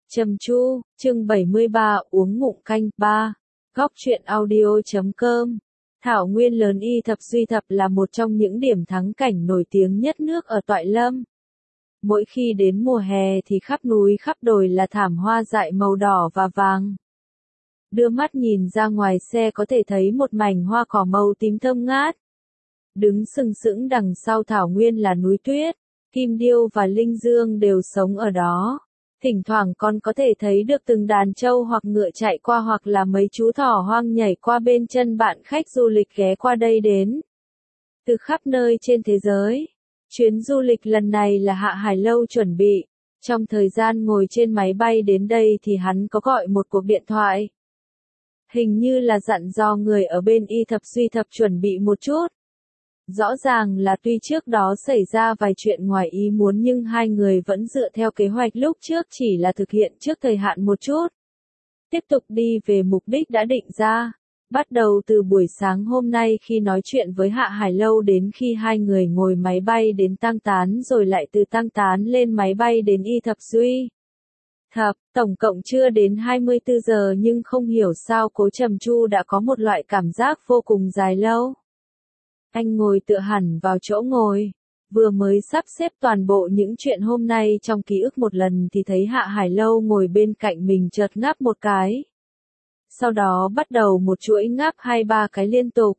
Trầm Chu, chương 73, uống ngụm canh, 3. Góc truyện audio.com. Thảo nguyên lớn Y Thập Duy Thập là một trong những điểm thắng cảnh nổi tiếng nhất nước ở Toại Lâm. Mỗi khi đến mùa hè thì khắp núi khắp đồi là thảm hoa dại màu đỏ và vàng. Đưa mắt nhìn ra ngoài xe có thể thấy một mảnh hoa cỏ màu tím thơm ngát. Đứng sừng sững đằng sau thảo nguyên là núi tuyết, Kim Điêu và Linh Dương đều sống ở đó. Thỉnh thoảng con có thể thấy được từng đàn trâu hoặc ngựa chạy qua hoặc là mấy chú thỏ hoang nhảy qua bên chân bạn khách du lịch ghé qua đây đến từ khắp nơi trên thế giới. Chuyến du lịch lần này là Hạ Hải Lâu chuẩn bị. Trong thời gian ngồi trên máy bay đến đây thì hắn có gọi một cuộc điện thoại. Hình như là dặn dò người ở bên Y Thập Duy Thập chuẩn bị một chút. Rõ ràng là tuy trước đó xảy ra vài chuyện ngoài ý muốn nhưng hai người vẫn dựa theo kế hoạch lúc trước, chỉ là thực hiện trước thời hạn một chút. Tiếp tục đi về mục đích đã định ra. Bắt đầu từ buổi sáng hôm nay khi nói chuyện với Hạ Hải Lâu đến khi hai người ngồi máy bay đến Tăng Tán rồi lại từ Tăng Tán lên máy bay đến Y Thập Duy Thập, tổng cộng chưa đến 24 giờ nhưng không hiểu sao Cố Trầm Chu đã có một loại cảm giác vô cùng dài lâu. Anh ngồi tựa hẳn vào chỗ ngồi, vừa mới sắp xếp toàn bộ những chuyện hôm nay trong ký ức một lần thì thấy Hạ Hải Lâu ngồi bên cạnh mình chợt ngáp một cái. Sau đó bắt đầu một chuỗi ngáp 2-3 cái liên tục.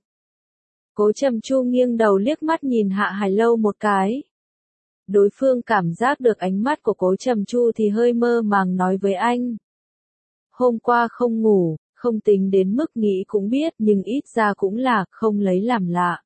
Cố Trầm Chu nghiêng đầu liếc mắt nhìn Hạ Hải Lâu một cái. Đối phương cảm giác được ánh mắt của Cố Trầm Chu thì hơi mơ màng nói với anh. Hôm qua không ngủ, không tính đến mức nghĩ cũng biết nhưng ít ra cũng là không lấy làm lạ.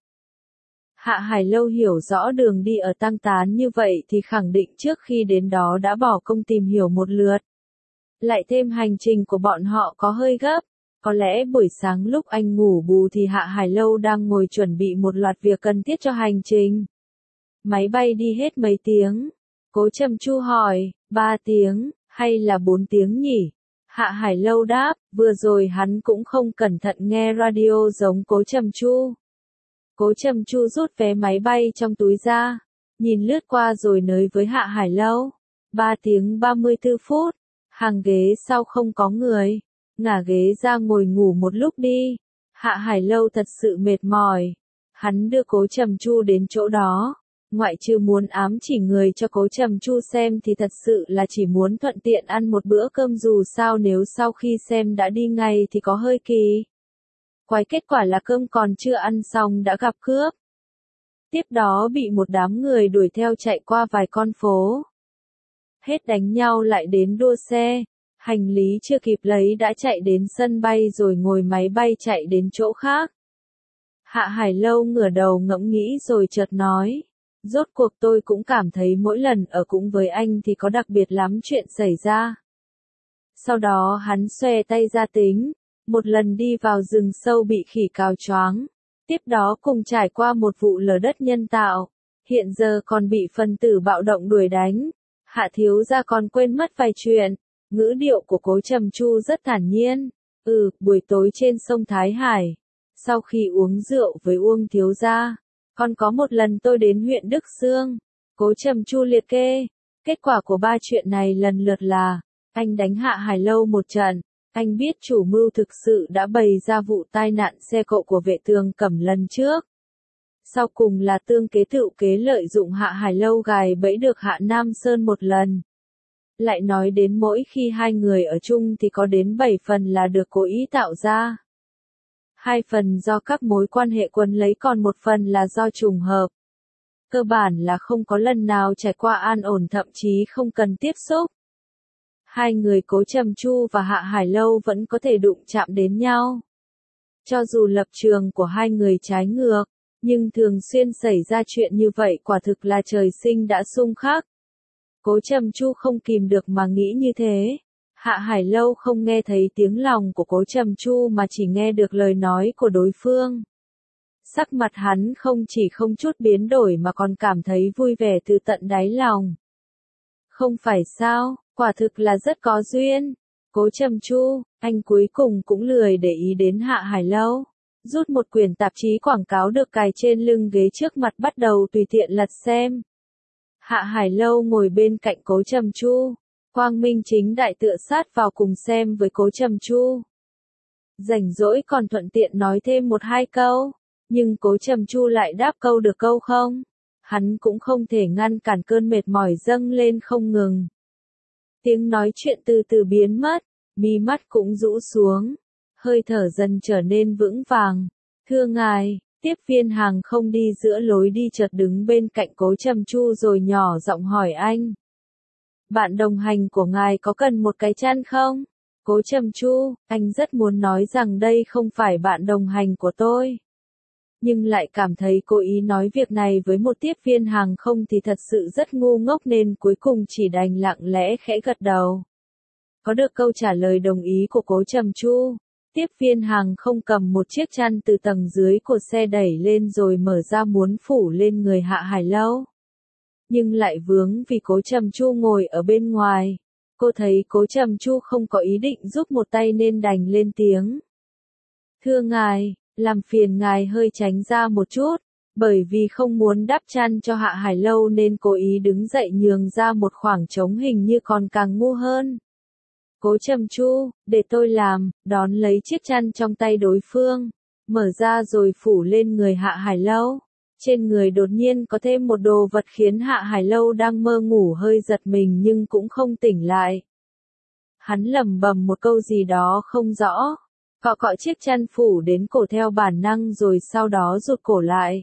Hạ Hải Lâu hiểu rõ đường đi ở Tăng Tán như vậy thì khẳng định trước khi đến đó đã bỏ công tìm hiểu một lượt. Lại thêm hành trình của bọn họ có hơi gấp. Có lẽ buổi sáng lúc anh ngủ bù thì Hạ Hải Lâu đang ngồi chuẩn bị một loạt việc cần thiết cho hành trình. Máy bay đi hết mấy tiếng? Cố Trầm Chu hỏi, 3 tiếng, hay là 4 tiếng nhỉ? Hạ Hải Lâu đáp, vừa rồi hắn cũng không cẩn thận nghe radio giống Cố Trầm Chu. Cố Trầm Chu rút vé máy bay trong túi ra, nhìn lướt qua rồi nói với Hạ Hải Lâu. 3 tiếng 34 phút, hàng ghế sau không có người, ngả ghế ra ngồi ngủ một lúc đi. Hạ Hải Lâu thật sự mệt mỏi. Hắn đưa Cố Trầm Chu đến chỗ đó, ngoại trừ muốn ám chỉ người cho Cố Trầm Chu xem thì thật sự là chỉ muốn thuận tiện ăn một bữa cơm, dù sao nếu sau khi xem đã đi ngay thì có hơi kỳ. Quái kết quả là cơm còn chưa ăn xong đã gặp cướp. Tiếp đó bị một đám người đuổi theo chạy qua vài con phố. Hết đánh nhau lại đến đua xe, hành lý chưa kịp lấy đã chạy đến sân bay rồi ngồi máy bay chạy đến chỗ khác. Hạ Hải Lâu ngửa đầu ngẫm nghĩ rồi chợt nói, rốt cuộc tôi cũng cảm thấy mỗi lần ở cùng với anh thì có đặc biệt lắm chuyện xảy ra. Sau đó hắn xòe tay ra tính, một lần đi vào rừng sâu bị khỉ cào choáng, tiếp đó cùng trải qua một vụ lở đất nhân tạo, hiện giờ còn bị phần tử bạo động đuổi đánh. Hạ thiếu gia còn quên mất vài chuyện. Ngữ điệu của Cố Trầm Chu rất thản nhiên. Buổi tối trên sông Thái Hải, sau khi uống rượu với Uông thiếu gia, còn có một lần tôi đến huyện Đức Xương. Cố Trầm Chu liệt kê, kết quả của 3 chuyện này lần lượt là, anh đánh Hạ Hải Lâu một trận, anh biết chủ mưu thực sự đã bày ra vụ tai nạn xe cộ của Vệ Tường Cẩm lần trước. Sau cùng là tương kế tựu kế lợi dụng Hạ Hải Lâu gài bẫy được Hạ Nam Sơn một lần. Lại nói đến mỗi khi hai người ở chung thì có đến 7 phần là được cố ý tạo ra. 2 phần do các mối quan hệ quấn lấy, còn 1 phần là do trùng hợp. Cơ bản là không có lần nào trải qua an ổn, thậm chí không cần tiếp xúc. Hai người Cố Trầm Chu và Hạ Hải Lâu vẫn có thể đụng chạm đến nhau. Cho dù lập trường của hai người trái ngược, nhưng thường xuyên xảy ra chuyện như vậy quả thực là trời sinh đã xung khắc. Cố Trầm Chu không kìm được mà nghĩ như thế. Hạ Hải Lâu không nghe thấy tiếng lòng của Cố Trầm Chu mà chỉ nghe được lời nói của đối phương. Sắc mặt hắn không chỉ không chút biến đổi mà còn cảm thấy vui vẻ từ tận đáy lòng. Không phải sao, quả thực là rất có duyên. Cố Trầm Chu, anh cuối cùng cũng lười để ý đến Hạ Hải Lâu. Rút một quyển tạp chí quảng cáo được cài trên lưng ghế trước mặt bắt đầu tùy tiện lật xem. Hạ Hải Lâu ngồi bên cạnh Cố Trầm Chu. quang minh chính đại tựa sát vào cùng xem với Cố Trầm Chu. Rảnh rỗi còn thuận tiện nói thêm một hai câu, nhưng Cố Trầm Chu lại đáp câu được câu không. Hắn cũng không thể ngăn cản cơn mệt mỏi dâng lên không ngừng. Tiếng nói chuyện từ từ biến mất, mí mắt cũng rũ xuống, hơi thở dần trở nên vững vàng. Thưa ngài, tiếp viên hàng không đi giữa lối đi chợt đứng bên cạnh Cố Trầm Chu rồi nhỏ giọng hỏi anh. Bạn đồng hành của ngài có cần một cái chăn không? Cố Trầm Chu, anh rất muốn nói rằng đây không phải bạn đồng hành của tôi. Nhưng lại cảm thấy cố ý nói việc này với một tiếp viên hàng không thì thật sự rất ngu ngốc nên cuối cùng chỉ đành lặng lẽ khẽ gật đầu. Có được câu trả lời đồng ý của Cố Trầm Chu, tiếp viên hàng không cầm một chiếc chăn từ tầng dưới của xe đẩy lên rồi mở ra muốn phủ lên người Hạ Hải Lâu. Nhưng lại vướng vì Cố Trầm Chu ngồi ở bên ngoài. Cô thấy Cố Trầm Chu không có ý định giúp một tay nên đành lên tiếng. Thưa ngài, làm phiền ngài hơi tránh ra một chút, bởi vì không muốn đắp chăn cho Hạ Hải Lâu nên cố ý đứng dậy nhường ra một khoảng trống hình như còn càng ngu hơn. Cố Trầm Chu, để tôi làm, đón lấy chiếc chăn trong tay đối phương, mở ra rồi phủ lên người Hạ Hải Lâu. Trên người đột nhiên có thêm một đồ vật khiến Hạ Hải Lâu đang mơ ngủ hơi giật mình nhưng cũng không tỉnh lại. Hắn lẩm bẩm một câu gì đó không rõ, cọ cọ chiếc chăn phủ đến cổ theo bản năng rồi sau đó rụt cổ lại.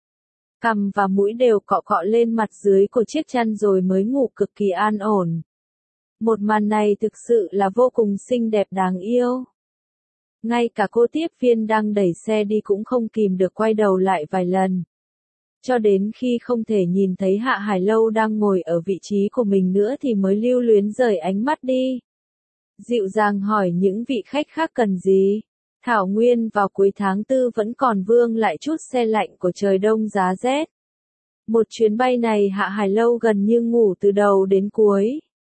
Cằm và mũi đều cọ cọ lên mặt dưới của chiếc chăn rồi mới ngủ cực kỳ an ổn. Một màn này thực sự là vô cùng xinh đẹp đáng yêu. Ngay cả cô tiếp viên đang đẩy xe đi cũng không kìm được quay đầu lại vài lần. Cho đến khi không thể nhìn thấy Hạ Hải Lâu đang ngồi ở vị trí của mình nữa thì mới lưu luyến rời ánh mắt đi. Dịu dàng hỏi những vị khách khác cần gì. Thảo Nguyên vào cuối tháng 4 vẫn còn vương lại chút xe lạnh của trời đông giá rét. Một chuyến bay này Hạ Hải Lâu gần như ngủ từ đầu đến cuối.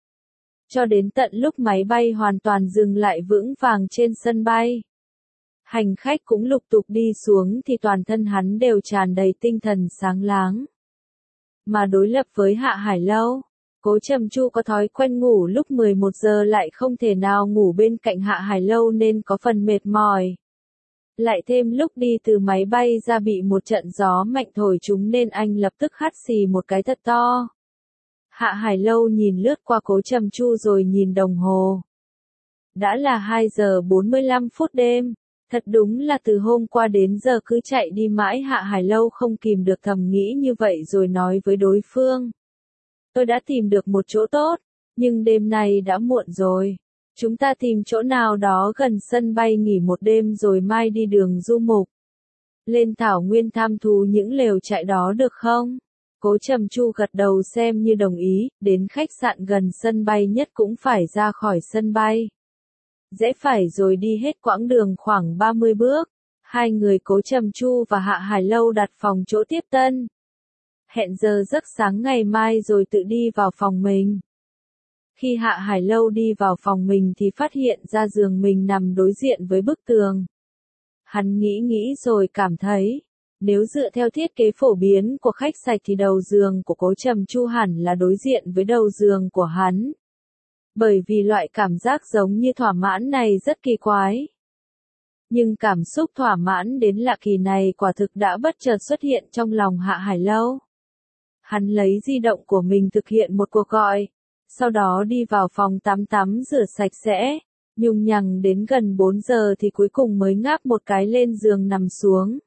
Cho đến tận lúc máy bay hoàn toàn dừng lại vững vàng trên sân bay. Hành khách cũng lục tục đi xuống thì toàn thân hắn đều tràn đầy tinh thần sáng láng. Mà đối lập với Hạ Hải Lâu, Cố Trầm Chu có thói quen ngủ lúc 11 giờ lại không thể nào ngủ bên cạnh Hạ Hải Lâu nên có phần mệt mỏi. Lại thêm lúc đi từ máy bay ra bị một trận gió mạnh thổi trúng nên anh lập tức hắt xì một cái thật to. Hạ Hải Lâu nhìn lướt qua Cố Trầm Chu rồi nhìn đồng hồ. Đã là 2 giờ 45 phút đêm. Thật đúng là từ hôm qua đến giờ cứ chạy đi mãi. Hạ Hải Lâu không kìm được thầm nghĩ như vậy rồi nói với đối phương. Tôi đã tìm được một chỗ tốt, nhưng đêm nay đã muộn rồi. Chúng ta tìm chỗ nào đó gần sân bay nghỉ một đêm rồi mai đi đường du mục. Lên Thảo Nguyên tham thú những lều trại đó được không? Cố Trầm Chu gật đầu xem như đồng ý, đến khách sạn gần sân bay nhất cũng phải ra khỏi sân bay. Rẽ phải rồi đi hết quãng đường khoảng 30 bước. Hai người Cố Trầm Chu và Hạ Hải Lâu đặt phòng chỗ tiếp tân. Hẹn giờ giấc sáng ngày mai rồi tự đi vào phòng mình. Khi Hạ Hải Lâu đi vào phòng mình thì phát hiện ra giường mình nằm đối diện với bức tường. Hắn nghĩ rồi cảm thấy, nếu dựa theo thiết kế phổ biến của khách sạch thì đầu giường của Cố Trầm Chu hẳn là đối diện với đầu giường của hắn. Bởi vì loại cảm giác giống như thỏa mãn này rất kỳ quái. Nhưng cảm xúc thỏa mãn đến lạ kỳ này quả thực đã bất chợt xuất hiện trong lòng Hạ Hải Lâu. Hắn lấy di động của mình thực hiện một cuộc gọi, sau đó đi vào phòng tắm rửa sạch sẽ, nhung nhằng đến gần 4 giờ thì cuối cùng mới ngáp một cái lên giường nằm xuống.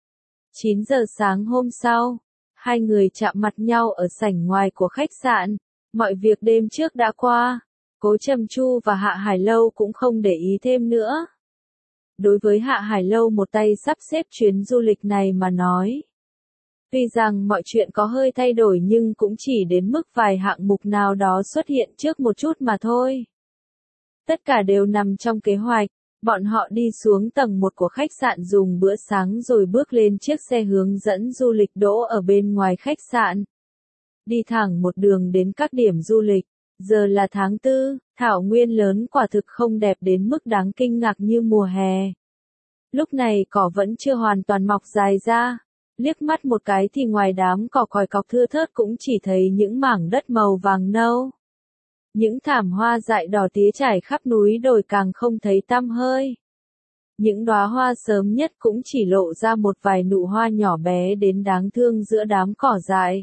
9 giờ sáng hôm sau, hai người chạm mặt nhau ở sảnh ngoài của khách sạn, mọi việc đêm trước đã qua. Cố Trầm Chu và Hạ Hải Lâu cũng không để ý thêm nữa. Đối với Hạ Hải Lâu một tay sắp xếp chuyến du lịch này mà nói. Tuy rằng mọi chuyện có hơi thay đổi nhưng cũng chỉ đến mức vài hạng mục nào đó xuất hiện trước một chút mà thôi. Tất cả đều nằm trong kế hoạch, bọn họ đi xuống tầng 1 của khách sạn dùng bữa sáng rồi bước lên chiếc xe hướng dẫn du lịch đỗ ở bên ngoài khách sạn. Đi thẳng một đường đến các điểm du lịch. Giờ là tháng 4, Thảo Nguyên lớn quả thực không đẹp đến mức đáng kinh ngạc như mùa hè. Lúc này cỏ vẫn chưa hoàn toàn mọc dài ra, liếc mắt một cái thì ngoài đám cỏ còi cọc thưa thớt cũng chỉ thấy những mảng đất màu vàng nâu. Những thảm hoa dại đỏ tía trải khắp núi đồi càng không thấy tăm hơi. Những đóa hoa sớm nhất cũng chỉ lộ ra một vài nụ hoa nhỏ bé đến đáng thương giữa đám cỏ dại.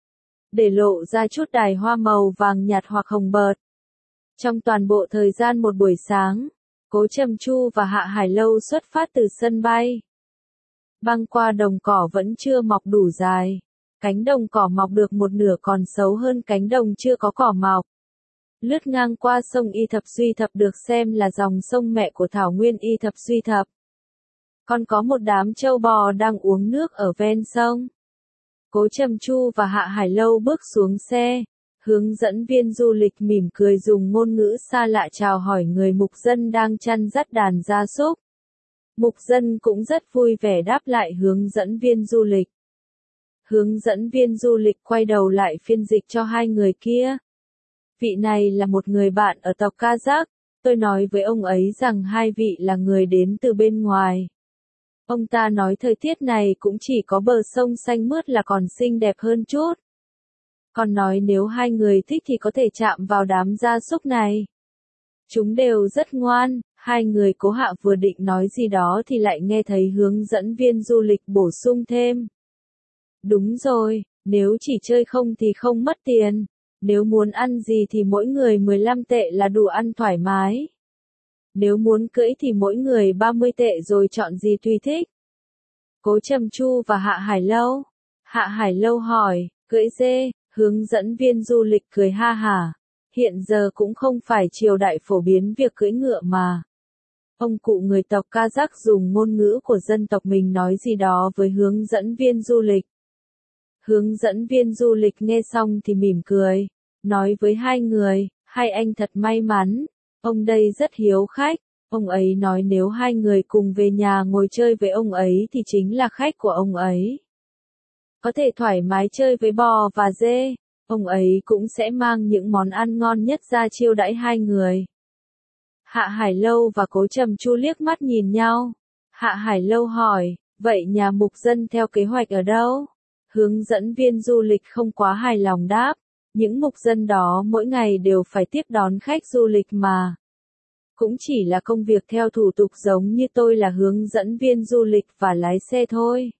Để lộ ra chút đài hoa màu vàng nhạt hoặc hồng bợt. Trong toàn bộ thời gian một buổi sáng, Cố Trầm Chu và Hạ Hải Lâu xuất phát từ sân bay. Băng qua đồng cỏ vẫn chưa mọc đủ dài. Cánh đồng cỏ mọc được một nửa còn xấu hơn cánh đồng chưa có cỏ mọc. Lướt ngang qua sông Y Thập Duy Thập được xem là dòng sông mẹ của thảo nguyên Y Thập Duy Thập. Còn có một đám trâu bò đang uống nước ở ven sông. Cố Trầm Chu và Hạ Hải Lâu bước xuống xe. Hướng dẫn viên du lịch mỉm cười dùng ngôn ngữ xa lạ chào hỏi người mục dân đang chăn dắt đàn gia súc. Mục dân cũng rất vui vẻ đáp lại hướng dẫn viên du lịch. Hướng dẫn viên du lịch quay đầu lại phiên dịch cho hai người kia. Vị này là một người bạn ở tộc Kazakh, tôi nói với ông ấy rằng hai vị là người đến từ bên ngoài. Ông ta nói thời tiết này cũng chỉ có bờ sông xanh mướt là còn xinh đẹp hơn chút. Còn nói nếu hai người thích thì có thể chạm vào đám gia súc này. Chúng đều rất ngoan, hai người Cố Hạ vừa định nói gì đó thì lại nghe thấy hướng dẫn viên du lịch bổ sung thêm. Đúng rồi, nếu chỉ chơi không thì không mất tiền. Nếu muốn ăn gì thì mỗi người 15 tệ là đủ ăn thoải mái. Nếu muốn cưỡi thì mỗi người 30 tệ rồi chọn gì tùy thích. Cố Trầm Chu và Hạ Hải Lâu. Hạ Hải Lâu hỏi, cưỡi dê, hướng dẫn viên du lịch cười ha hả. Hiện giờ cũng không phải triều đại phổ biến việc cưỡi ngựa mà. Ông cụ người tộc Kazakh dùng ngôn ngữ của dân tộc mình nói gì đó với hướng dẫn viên du lịch. Hướng dẫn viên du lịch nghe xong thì mỉm cười, nói với hai người, hai anh thật may mắn, ông đây rất hiếu khách, ông ấy nói nếu hai người cùng về nhà ngồi chơi với ông ấy thì chính là khách của ông ấy. Có thể thoải mái chơi với bò và dê, ông ấy cũng sẽ mang những món ăn ngon nhất ra chiêu đãi hai người. Hạ Hải Lâu và Cố Trầm Chu liếc mắt nhìn nhau. Hạ Hải Lâu hỏi, vậy nhà mục dân theo kế hoạch ở đâu? Hướng dẫn viên du lịch không quá hài lòng đáp, những mục dân đó mỗi ngày đều phải tiếp đón khách du lịch mà. Cũng chỉ là công việc theo thủ tục giống như tôi là hướng dẫn viên du lịch và lái xe thôi.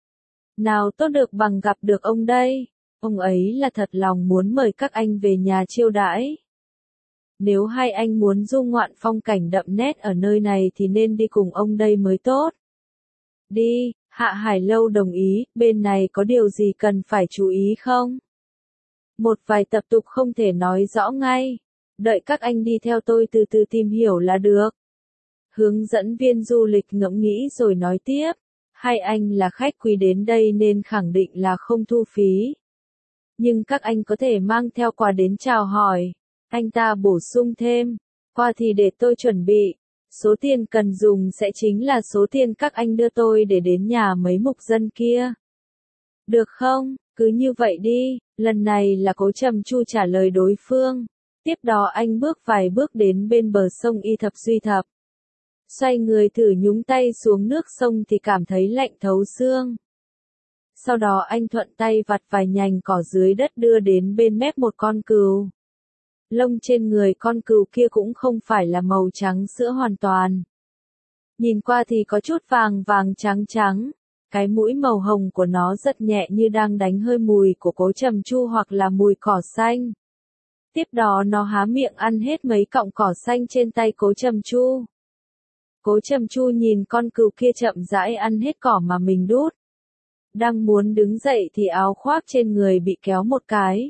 Nào tốt được bằng gặp được ông đây, ông ấy là thật lòng muốn mời các anh về nhà chiêu đãi. Nếu hai anh muốn du ngoạn phong cảnh đậm nét ở nơi này thì nên đi cùng ông đây mới tốt. Đi, Hạ Hải Lâu đồng ý, bên này có điều gì cần phải chú ý không? Một vài tập tục không thể nói rõ ngay. Đợi các anh đi theo tôi từ từ tìm hiểu là được. Hướng dẫn viên du lịch ngẫm nghĩ rồi nói tiếp. Hai anh là khách quý đến đây nên khẳng định là không thu phí. Nhưng các anh có thể mang theo quà đến chào hỏi. Anh ta bổ sung thêm. Quà thì để tôi chuẩn bị. Số tiền cần dùng sẽ chính là số tiền các anh đưa tôi để đến nhà mấy mục dân kia. Được không? Cứ như vậy đi. Lần này là Cố Trầm Chu trả lời đối phương. Tiếp đó anh bước vài bước đến bên bờ sông Y Thập Duy Thập. Xoay người thử nhúng tay xuống nước sông thì cảm thấy lạnh thấu xương. Sau đó anh thuận tay vặt vài nhành cỏ dưới đất đưa đến bên mép một con cừu. Lông trên người con cừu kia cũng không phải là màu trắng sữa hoàn toàn. Nhìn qua thì có chút vàng vàng trắng trắng. Cái mũi màu hồng của nó rất nhẹ như đang đánh hơi mùi của Cố Trầm Chu hoặc là mùi cỏ xanh. Tiếp đó nó há miệng ăn hết mấy cọng cỏ xanh trên tay Cố Trầm Chu. Cố Trầm Chu nhìn con cừu kia chậm rãi ăn hết cỏ mà mình đút. Đang muốn đứng dậy thì áo khoác trên người bị kéo một cái.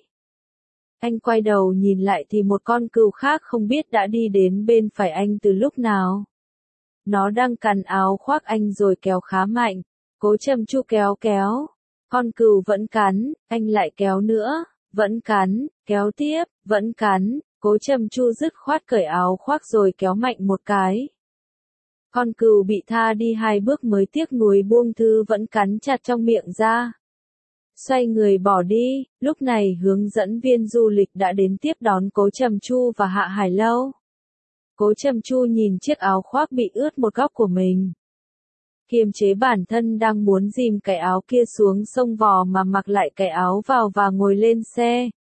Anh quay đầu nhìn lại thì một con cừu khác không biết đã đi đến bên phải anh từ lúc nào. Nó đang cắn áo khoác anh rồi kéo khá mạnh. Cố Trầm Chu kéo kéo. Con cừu vẫn cắn, anh lại kéo nữa, vẫn cắn, kéo tiếp, vẫn cắn. Cố Trầm Chu dứt khoát cởi áo khoác rồi kéo mạnh một cái. Con cừu bị tha đi hai bước mới tiếc nuối buông thư vẫn cắn chặt trong miệng ra. Xoay người bỏ đi, lúc này hướng dẫn viên du lịch đã đến tiếp đón Cố Trầm Chu và Hạ Hải Lâu. Cố Trầm Chu nhìn chiếc áo khoác bị ướt một góc của mình. Kiềm chế bản thân đang muốn dìm cái áo kia xuống sông vò mà mặc lại cái áo vào và ngồi lên xe.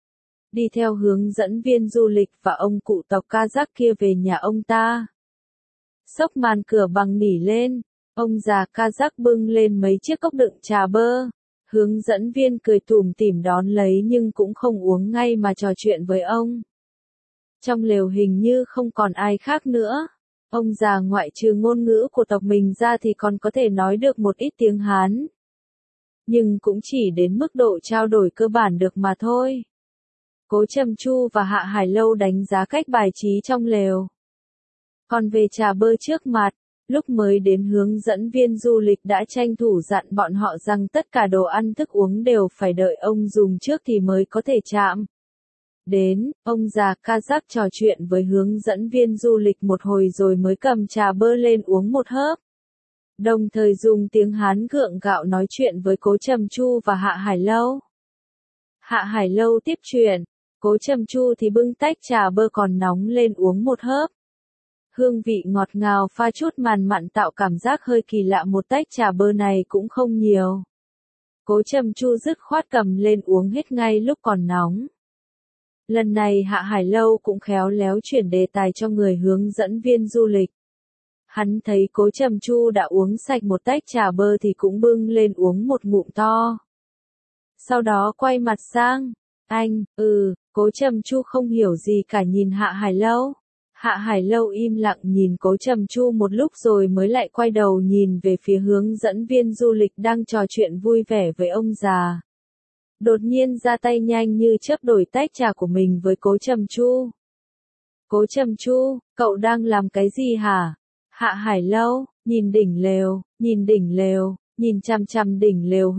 đi theo hướng dẫn viên du lịch và ông cụ tộc Kazakh kia về nhà ông ta. Xốc màn cửa bằng nỉ lên, ông già Kazakh bưng lên mấy chiếc cốc đựng trà bơ. Hướng dẫn viên cười tủm tỉm đón lấy nhưng cũng không uống ngay mà trò chuyện với ông. Trong lều hình như không còn ai khác nữa. Ông già ngoại trừ ngôn ngữ của tộc mình ra thì còn có thể nói được một ít tiếng Hán. Nhưng cũng chỉ đến mức độ trao đổi cơ bản được mà thôi. Cố Trầm Chu và Hạ Hải Lâu đánh giá cách bài trí trong lều. Còn về trà bơ trước mặt, lúc mới đến hướng dẫn viên du lịch đã tranh thủ dặn bọn họ rằng tất cả đồ ăn thức uống đều phải đợi ông dùng trước thì mới có thể chạm. Đến, ông già Kazakh trò chuyện với hướng dẫn viên du lịch một hồi rồi mới cầm trà bơ lên uống một hớp. Đồng thời dùng tiếng Hán gượng gạo nói chuyện với Cố Trầm Chu và Hạ Hải Lâu. Hạ Hải Lâu tiếp chuyện, Cố Trầm Chu thì bưng tách trà bơ còn nóng lên uống một hớp. Hương vị ngọt ngào pha chút màn mặn tạo cảm giác hơi kỳ lạ, một tách trà bơ này cũng không nhiều. Cố Trầm Chu dứt khoát cầm lên uống hết ngay lúc còn nóng. Lần này Hạ Hải Lâu cũng khéo léo chuyển đề tài cho người hướng dẫn viên du lịch. Hắn thấy Cố Trầm Chu đã uống sạch một tách trà bơ thì cũng bưng lên uống một ngụm to. Sau đó quay mặt sang, Cố Trầm Chu không hiểu gì cả nhìn Hạ Hải Lâu. Hạ Hải Lâu im lặng nhìn Cố Trầm Chu một lúc rồi mới lại quay đầu nhìn về phía hướng dẫn viên du lịch đang trò chuyện vui vẻ với ông già. Đột nhiên ra tay nhanh như chớp đổi tách trà của mình với Cố Trầm Chu. Cố Trầm Chu, cậu đang làm cái gì hả? Hạ Hải Lâu, nhìn đỉnh lều, nhìn chằm chằm đỉnh lều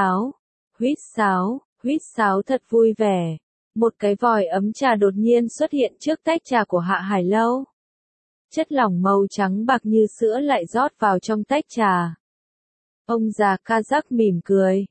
huýt sáo thật vui vẻ. Một cái vòi ấm trà đột nhiên xuất hiện trước tách trà của Hạ Hải Lâu. Chất lỏng màu trắng bạc như sữa lại rót vào trong tách trà. Ông già Kazakh mỉm cười.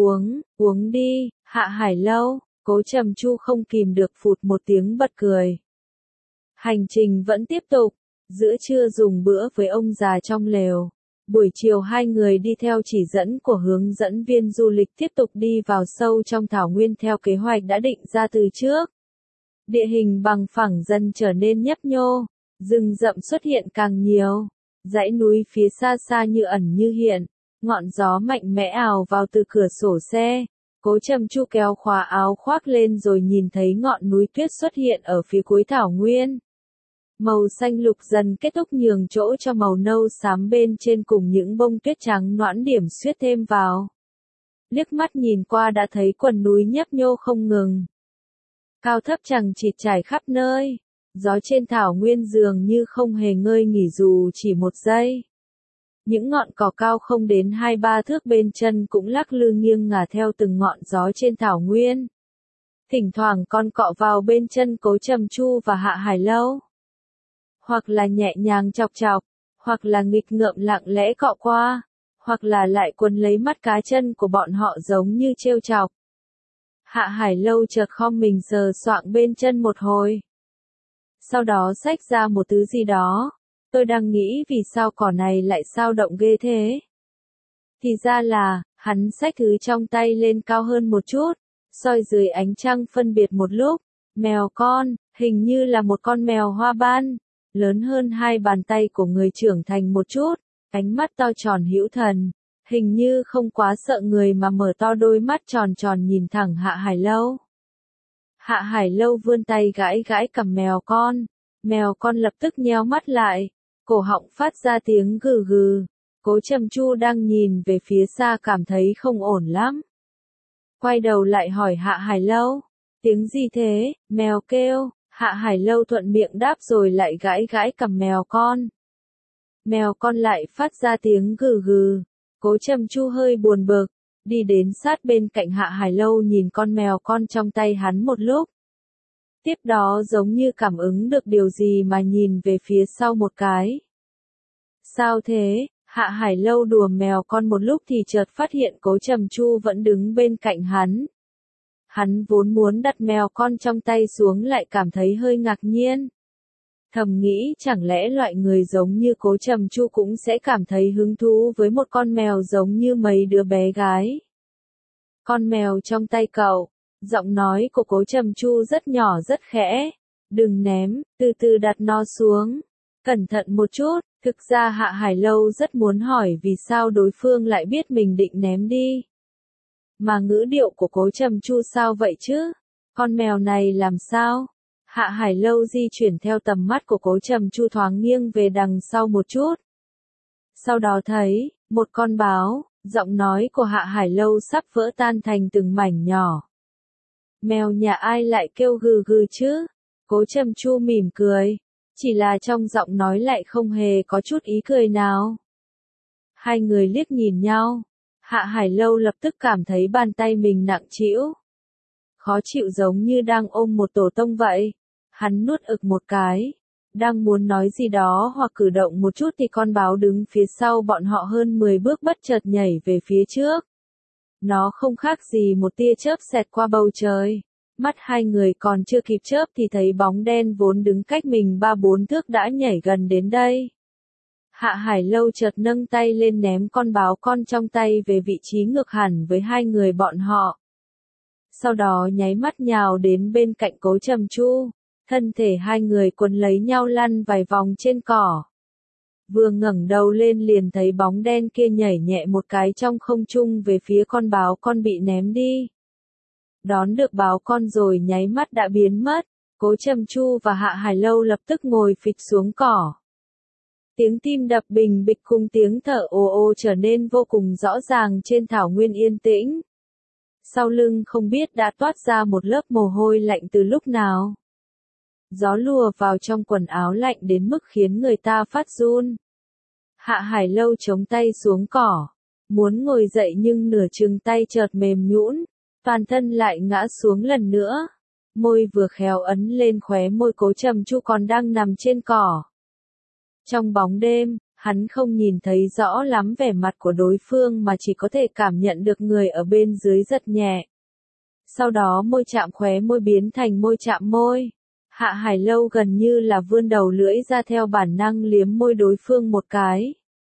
Uống đi, Hạ Hải Lâu. Cố Trầm Chu không kìm được phụt một tiếng bật cười. Hành trình vẫn tiếp tục. Giữa trưa dùng bữa với ông già trong lều. Buổi chiều hai người đi theo chỉ dẫn của hướng dẫn viên du lịch tiếp tục đi vào sâu trong thảo nguyên theo kế hoạch đã định ra từ trước. Địa hình bằng phẳng dần trở nên nhấp nhô, rừng rậm xuất hiện càng nhiều, dãy núi phía xa xa như ẩn như hiện, ngọn gió mạnh mẽ ào vào từ cửa sổ xe. Cố Trầm Chu kéo khóa áo khoác lên rồi nhìn thấy ngọn núi tuyết xuất hiện ở phía cuối thảo nguyên. Màu xanh lục dần kết thúc nhường chỗ cho màu nâu xám bên trên cùng những bông tuyết trắng nõn điểm xuyết thêm vào. Liếc mắt nhìn qua đã thấy quần núi nhấp nhô không ngừng. Cao thấp chằng chịt trải khắp nơi. Gió trên thảo nguyên dường như không hề ngơi nghỉ dù chỉ một giây. Những ngọn cỏ cao không đến 2-3 thước bên chân cũng lắc lư nghiêng ngả theo từng ngọn gió trên thảo nguyên. Thỉnh thoảng con cọ vào bên chân Cố Trầm Chu và Hạ Hải Lâu. Hoặc là nhẹ nhàng chọc chọc, hoặc là nghịch ngợm lặng lẽ cọ qua, hoặc là lại quấn lấy mắt cá chân của bọn họ giống như trêu chọc. Hạ Hải Lâu chợt khom mình sờ soạng bên chân một hồi. Sau đó xách ra một thứ gì đó. Tôi đang nghĩ vì sao cỏ này lại sao động ghê thế. Thì ra là, hắn xách thứ trong tay lên cao hơn một chút, soi dưới ánh trăng phân biệt một lúc. Mèo con, hình như là một con mèo hoa ban. Lớn hơn 2 bàn tay của người trưởng thành một chút, ánh mắt to tròn hữu thần, hình như không quá sợ người mà mở to đôi mắt tròn tròn nhìn thẳng Hạ Hải Lâu. Hạ Hải Lâu vươn tay gãi gãi cằm mèo con lập tức nheo mắt lại, cổ họng phát ra tiếng gừ gừ. Cố Trầm Chu đang nhìn về phía xa cảm thấy không ổn lắm. Quay đầu lại hỏi Hạ Hải Lâu, tiếng gì thế, mèo kêu. Hạ Hải Lâu thuận miệng đáp rồi lại gãi gãi cằm mèo con. Mèo con lại phát ra tiếng gừ gừ. Cố Trầm Chu hơi buồn bực, đi đến sát bên cạnh Hạ Hải Lâu nhìn con mèo con trong tay hắn một lúc. Tiếp đó giống như cảm ứng được điều gì mà nhìn về phía sau một cái. Sao thế? Hạ Hải Lâu đùa mèo con một lúc thì chợt phát hiện Cố Trầm Chu vẫn đứng bên cạnh hắn. Hắn vốn muốn đặt mèo con trong tay xuống lại cảm thấy hơi ngạc nhiên. Thầm nghĩ chẳng lẽ loại người giống như Cố Trầm Chu cũng sẽ cảm thấy hứng thú với một con mèo giống như mấy đứa bé gái. Con mèo trong tay cậu, Giọng nói của Cố Trầm Chu rất nhỏ rất khẽ. Đừng ném, từ từ đặt nó xuống. Cẩn thận một chút, thực ra Hạ Hải Lâu rất muốn hỏi vì sao đối phương lại biết mình định ném đi. Mà ngữ điệu của Cố Trầm Chu sao vậy chứ? Con mèo này làm sao? Hạ Hải Lâu di chuyển theo tầm mắt của Cố Trầm Chu thoáng nghiêng về đằng sau một chút. Sau đó thấy, một con báo, giọng nói của Hạ Hải Lâu sắp vỡ tan thành từng mảnh nhỏ. Mèo nhà ai lại kêu gừ gừ chứ? Cố Trầm Chu mỉm cười, chỉ là trong giọng nói lại không hề có chút ý cười nào. Hai người liếc nhìn nhau, Hạ Hải Lâu lập tức cảm thấy bàn tay mình nặng trĩu. Khó chịu giống như đang ôm một tổ tông vậy. Hắn nuốt ực một cái, đang muốn nói gì đó hoặc cử động một chút thì con báo đứng phía sau bọn họ hơn 10 bước bất chợt nhảy về phía trước. Nó không khác gì một tia chớp xẹt qua bầu trời. Mắt hai người còn chưa kịp chớp thì thấy bóng đen vốn đứng cách mình 3-4 thước đã nhảy gần đến đây. Hạ Hải Lâu chợt nâng tay lên ném con báo con trong tay về vị trí ngược hẳn với hai người bọn họ. Sau đó nháy mắt nhào đến bên cạnh Cố Trầm Chu, thân thể hai người quấn lấy nhau lăn vài vòng trên cỏ. Vừa ngẩng đầu lên liền thấy bóng đen kia nhảy nhẹ một cái trong không trung về phía con báo con bị ném đi. Đón được báo con rồi nháy mắt đã biến mất, Cố Trầm Chu và Hạ Hải Lâu lập tức ngồi phịch xuống cỏ. Tiếng tim đập bình bịch cùng tiếng thở ồ ồ trở nên vô cùng rõ ràng trên thảo nguyên yên tĩnh. Sau lưng không biết đã toát ra một lớp mồ hôi lạnh từ lúc nào. Gió lùa vào trong quần áo lạnh đến mức khiến người ta phát run. Hạ Hải Lâu chống tay xuống cỏ, muốn ngồi dậy nhưng nửa chừng tay chợt mềm nhũn, toàn thân lại ngã xuống lần nữa. Môi vừa khéo ấn lên khóe môi Cố Trầm Chu còn đang nằm trên cỏ. Trong bóng đêm, hắn không nhìn thấy rõ lắm vẻ mặt của đối phương mà chỉ có thể cảm nhận được người ở bên dưới giật nhẹ. Sau đó môi chạm khóe môi biến thành môi chạm môi. Hạ Hải Lâu gần như là vươn đầu lưỡi ra theo bản năng liếm môi đối phương một cái.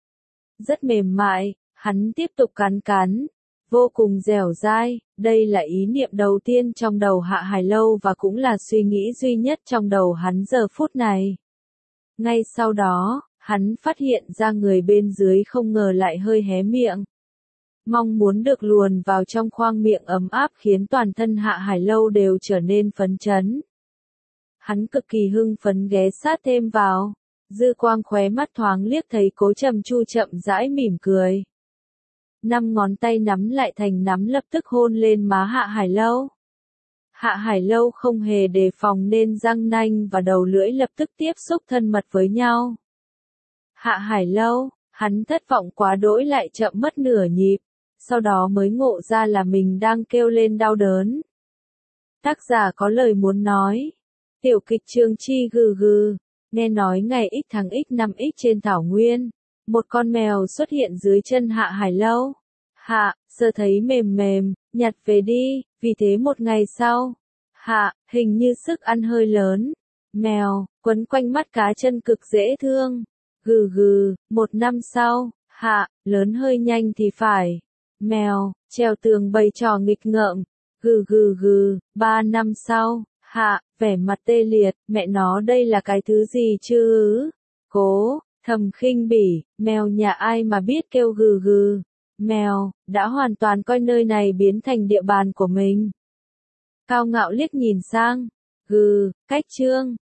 Rất mềm mại, hắn tiếp tục cắn cắn. Vô cùng dẻo dai, đây là ý niệm đầu tiên trong đầu Hạ Hải Lâu và cũng là suy nghĩ duy nhất trong đầu hắn giờ phút này. Ngay sau đó, hắn phát hiện ra người bên dưới không ngờ lại hơi hé miệng. Mong muốn được luồn vào trong khoang miệng ấm áp khiến toàn thân Hạ Hải Lâu đều trở nên phấn chấn. Hắn cực kỳ hưng phấn ghé sát thêm vào, dư quang khóe mắt thoáng liếc thấy Cố Trầm Chu chậm rãi mỉm cười. 5 ngón tay nắm lại thành nắm lập tức hôn lên má Hạ Hải Lâu. Hạ Hải Lâu không hề đề phòng nên răng nanh và đầu lưỡi lập tức tiếp xúc thân mật với nhau. Hạ Hải Lâu, hắn thất vọng quá đỗi lại chậm mất nửa nhịp, sau đó mới ngộ ra là mình đang kêu lên đau đớn. Tác giả có lời muốn nói. Tiểu kịch Trương Chi gừ gừ, nghe nói ngày X tháng X năm X trên thảo nguyên, một con mèo xuất hiện dưới chân Hạ Hải Lâu. Hạ, sơ thấy mềm mềm, nhặt về đi, vì thế một ngày sau, Hạ, hình như sức ăn hơi lớn. Mèo, quấn quanh mắt cá chân cực dễ thương. Gừ gừ, 1 năm sau, Hạ, lớn hơi nhanh thì phải. Mèo, treo tường bày trò nghịch ngợm. Gừ gừ gừ, 3 năm sau, Hạ, vẻ mặt tê liệt, mẹ nó đây là cái thứ gì chứ? Cố, thầm khinh bỉ, mèo nhà ai mà biết kêu gừ gừ. Mèo, đã hoàn toàn coi nơi này biến thành địa bàn của mình. Cao ngạo liếc nhìn sang. Gừ, cách chương.